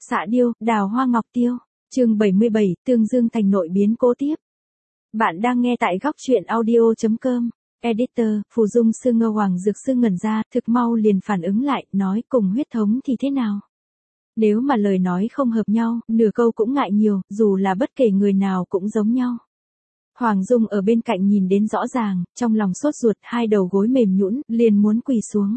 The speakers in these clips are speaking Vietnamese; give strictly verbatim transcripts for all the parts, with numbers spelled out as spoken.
Xạ điêu, đào hoa ngọc tiêu. Chương bảy mươi bảy, Tương Dương thành nội biến cố tiếp. Bạn đang nghe tại góc truyện audio chấm com. Editor, Phù Dung Sư Ngô Hoàng Dược Sư ngẩn ra, thực mau liền phản ứng lại, nói cùng huyết thống thì thế nào? Nếu mà lời nói không hợp nhau, nửa câu cũng ngại nhiều, dù là bất kể người nào cũng giống nhau. Hoàng Dung ở bên cạnh nhìn đến rõ ràng, trong lòng sốt ruột, hai đầu gối mềm nhũn, liền muốn quỳ xuống.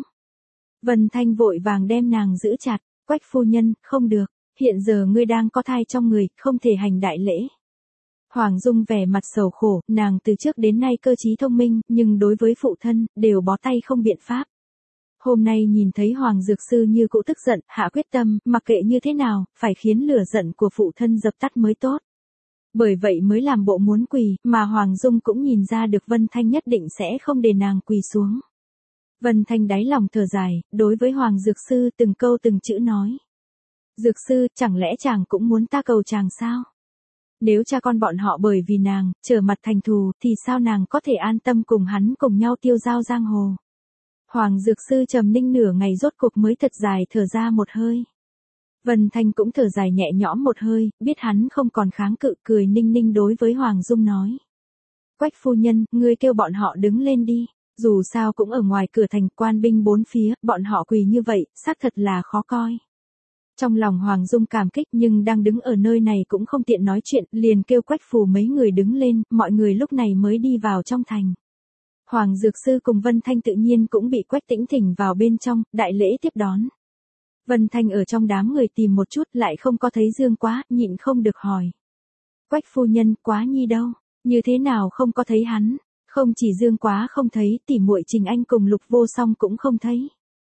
Vân Thanh vội vàng đem nàng giữ chặt, Quách phu nhân, không được, hiện giờ ngươi đang có thai trong người, không thể hành đại lễ. Hoàng Dung vẻ mặt sầu khổ, nàng từ trước đến nay cơ trí thông minh, nhưng đối với phụ thân, đều bó tay không biện pháp. Hôm nay nhìn thấy Hoàng Dược Sư như cũ tức giận, hạ quyết tâm, mặc kệ như thế nào, phải khiến lửa giận của phụ thân dập tắt mới tốt. Bởi vậy mới làm bộ muốn quỳ, mà Hoàng Dung cũng nhìn ra được Vân Thanh nhất định sẽ không để nàng quỳ xuống. Vân Thanh đáy lòng thở dài, đối với Hoàng Dược Sư từng câu từng chữ nói. Dược Sư, chẳng lẽ chàng cũng muốn ta cầu chàng sao? Nếu cha con bọn họ bởi vì nàng, trở mặt thành thù, thì sao nàng có thể an tâm cùng hắn cùng nhau tiêu giao giang hồ? Hoàng Dược Sư trầm ninh nửa ngày rốt cuộc mới thật dài thở ra một hơi. Vân Thanh cũng thở dài nhẹ nhõm một hơi, biết hắn không còn kháng cự, cười ninh ninh đối với Hoàng Dung nói. Quách phu nhân, ngươi kêu bọn họ đứng lên đi, dù sao cũng ở ngoài cửa thành, quan binh bốn phía, bọn họ quỳ như vậy, xác thật là khó coi. Trong lòng Hoàng Dung cảm kích nhưng đang đứng ở nơi này cũng không tiện nói chuyện, liền kêu Quách Phù mấy người đứng lên, mọi người lúc này mới đi vào trong thành. Hoàng Dược Sư cùng Vân Thanh tự nhiên cũng bị Quách Tĩnh thỉnh vào bên trong, đại lễ tiếp đón. Vân Thanh ở trong đám người tìm một chút lại không có thấy Dương Quá, nhịn không được hỏi. Quách phu nhân, Quá Nhi đâu? Như thế nào không có thấy hắn? Không chỉ Dương Quá không thấy, tỉ muội Trình Anh cùng Lục Vô Song cũng không thấy.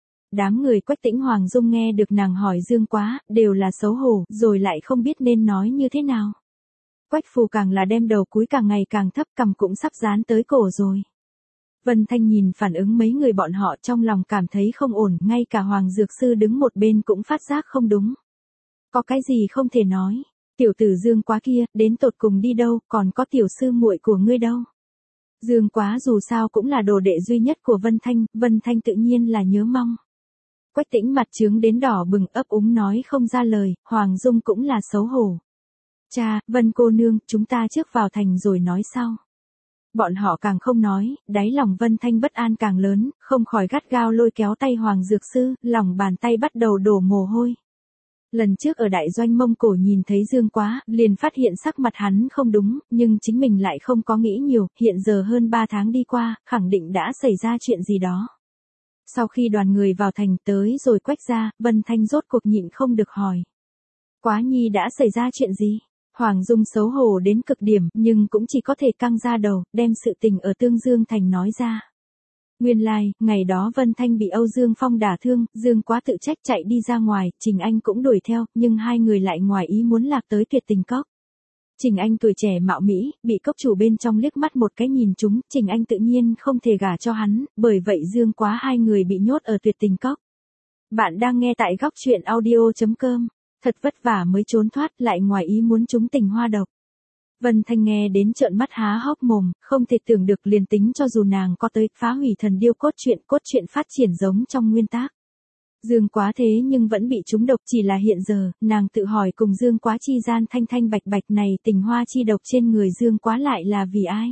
Đám người Quách Tĩnh Hoàng Dung nghe được nàng hỏi Dương Quá, đều là xấu hổ, rồi lại không biết nên nói như thế nào. Quách Phù càng là đem đầu cúi càng ngày càng thấp, cằm cũng sắp dán tới cổ rồi. Vân Thanh nhìn phản ứng mấy người bọn họ trong lòng cảm thấy không ổn, ngay cả Hoàng Dược Sư đứng một bên cũng phát giác không đúng. Có cái gì không thể nói, tiểu tử Dương Quá kia, đến tột cùng đi đâu, còn có tiểu sư muội của ngươi đâu. Dương Quá dù sao cũng là đồ đệ duy nhất của Vân Thanh, Vân Thanh tự nhiên là nhớ mong. Quách Tĩnh mặt trướng đến đỏ bừng, ấp úng nói không ra lời, Hoàng Dung cũng là xấu hổ. Cha, Vân cô nương, chúng ta trước vào thành rồi nói sau. Bọn họ càng không nói, đáy lòng Vân Thanh bất an càng lớn, không khỏi gắt gao lôi kéo tay Hoàng Dược Sư, lòng bàn tay bắt đầu đổ mồ hôi. Lần trước ở đại doanh Mông Cổ nhìn thấy Dương Quá, liền phát hiện sắc mặt hắn không đúng, nhưng chính mình lại không có nghĩ nhiều, hiện giờ hơn ba tháng đi qua, khẳng định đã xảy ra chuyện gì đó. Sau khi đoàn người vào thành tới rồi Quách ra, Vân Thanh rốt cuộc nhịn không được hỏi. Quá Nhi đã xảy ra chuyện gì? Hoàng Dung xấu hổ đến cực điểm, nhưng cũng chỉ có thể căng ra đầu, đem sự tình ở Tương Dương thành nói ra. Nguyên lai, like, ngày đó Vân Thanh bị Âu Dương Phong đả thương, Dương Quá tự trách chạy đi ra ngoài, Trình Anh cũng đuổi theo, nhưng hai người lại ngoài ý muốn lạc tới Tuyệt Tình Cốc. Trình Anh tuổi trẻ mạo mỹ, bị cốc chủ bên trong liếc mắt một cái nhìn trúng, Trình Anh tự nhiên không thể gả cho hắn, bởi vậy Dương Quá hai người bị nhốt ở Tuyệt Tình Cốc. Bạn đang nghe tại góc truyện audio chấm com. Thật vất vả mới trốn thoát, lại ngoài ý muốn trúng tình hoa độc. Vân Thanh nghe đến trợn mắt há hốc mồm, không thể tưởng được, liền tính cho dù nàng có tới phá hủy thần điêu cốt truyện, cốt truyện phát triển giống trong nguyên tác. Dương Quá thế nhưng vẫn bị trúng độc, chỉ là hiện giờ, nàng tự hỏi cùng Dương Quá chi gian thanh thanh bạch bạch này, tình hoa chi độc trên người Dương Quá lại là vì ai?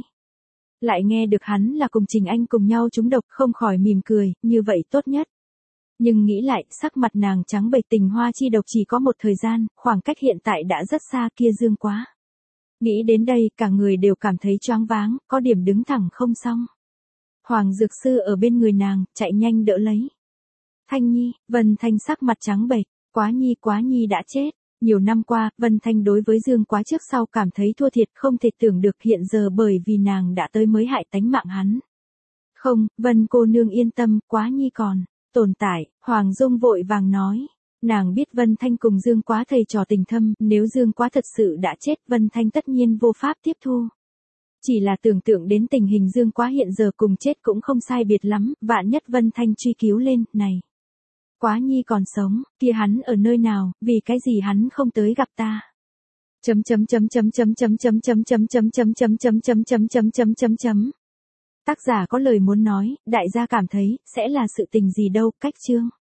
Lại nghe được hắn là cùng Trình Anh cùng nhau trúng độc, không khỏi mỉm cười, như vậy tốt nhất. Nhưng nghĩ lại, sắc mặt nàng trắng bệch, tình hoa chi độc chỉ có một thời gian, khoảng cách hiện tại đã rất xa, kia Dương Quá. Nghĩ đến đây, cả người đều cảm thấy choáng váng, có điểm đứng thẳng không xong. Hoàng Dược Sư ở bên người nàng, chạy nhanh đỡ lấy. Thanh Nhi, Vân Thanh sắc mặt trắng bệch, Quá Nhi, Quá Nhi đã chết. Nhiều năm qua, Vân Thanh đối với Dương Quá trước sau cảm thấy thua thiệt, không thể tưởng được hiện giờ bởi vì nàng đã tới mới hại tánh mạng hắn. Không, Vân cô nương yên tâm, Quá Nhi còn tồn tại, Hoàng Dung vội vàng nói. Nàng biết Vân Thanh cùng Dương Quá thầy trò tình thâm, nếu Dương Quá thật sự đã chết, Vân Thanh tất nhiên vô pháp tiếp thu. Chỉ là tưởng tượng đến tình hình Dương Quá hiện giờ cùng chết cũng không sai biệt lắm, vạn nhất Vân Thanh truy cứu lên, này. Quá Nhi còn sống, kia hắn ở nơi nào, vì cái gì hắn không tới gặp ta? Chấm chấm chấm chấm chấm chấm chấm chấm chấm chấm chấm chấm chấm chấm chấm chấm chấm chấm chấm. Tác giả có lời muốn nói, đại gia cảm thấy, sẽ là sự tình gì đâu, cách chương.